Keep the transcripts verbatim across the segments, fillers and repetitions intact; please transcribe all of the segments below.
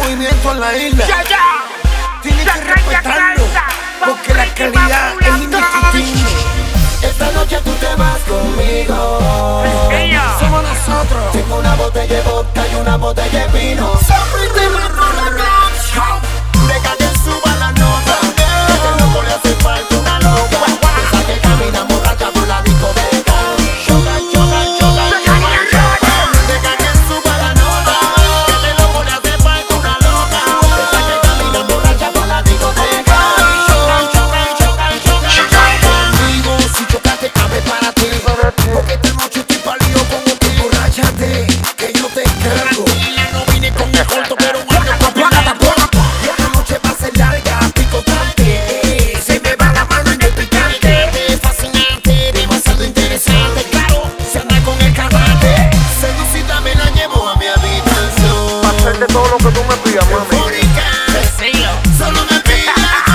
movimiento en la isla. Ya, ya. Tienes que respetarlo, porque la calidad es indiscutible. Esta noche tú te vas conmigo. Somos nosotros. Tengo una botella de vodka y una botella de vino. Siempre te mato la canción. Deja que suba la nota. Este loco le hace falta una loca. Esa que camina borracha por la discoteca. Choca, choca, choca, choca. Deja que suba la nota. Este loco le hace falta una loca. Esa que camina borracha por la discoteca. Choca, choca, choca, choca. Conmigo, si chocaste, abre para ti. Porque esta noche estoy palido como ti. Borráchate, que yo te cargo. No vine con el corto, pero bueno, papá. Esta noche va a ser larga, picotante. Se me va la mano en el picante. Fascinante, demasiado interesante. Claro, Se anda con el karate. seducida me la llevo a mi habitación. Hacerte todo lo que tú me pidas, mami. Eufórica, solo me pide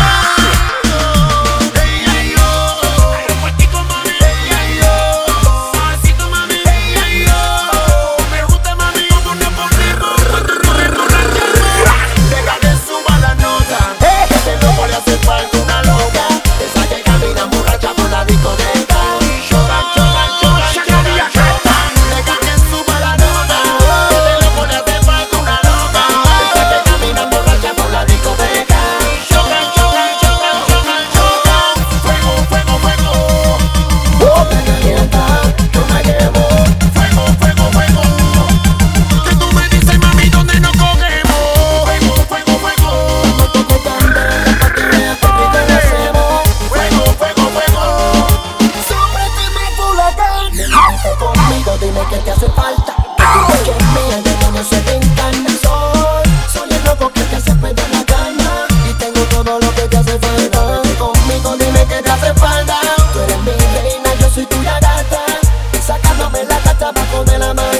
algo. Ella y yo, romántico, mami. Ella y yo, suavecito, mami. Ella y yo, me gusta, mami, como nos ponemos cuando nos emborrachamos. Deja que suba la nota. Este loco le hace falta una loca. Esa que camina borracha por la discoteca. Choca, choca, choca, choca, choca. Deja que suba la nota. Este loco le hace falta una loca. Esa que camina borracha por la discoteca. Choca, choca, choca, choca, choca. Fuego, fuego, fuego. Oh, me calienta, yo me llevo. Fuego, fuego, fuego. Que tú me dices, mami, ¿dónde nos cogemos? Fuego, fuego, fuego. No toco candela pa' que veas que rico lo hacemos. Fuego, fuego, fuego. Súbete mi huracán. Vente conmigo, dime qué te hace falta. Que tú ves que es mía, el demonio se te encarna. Soy, soy el loco que te hace perder la calma. Y tengo todo lo que te hace falta. Vente conmigo, dime qué te hace falta. Tú eres mi reina, yo soy tuya gata. Y sacándome la gata bajo de la mano.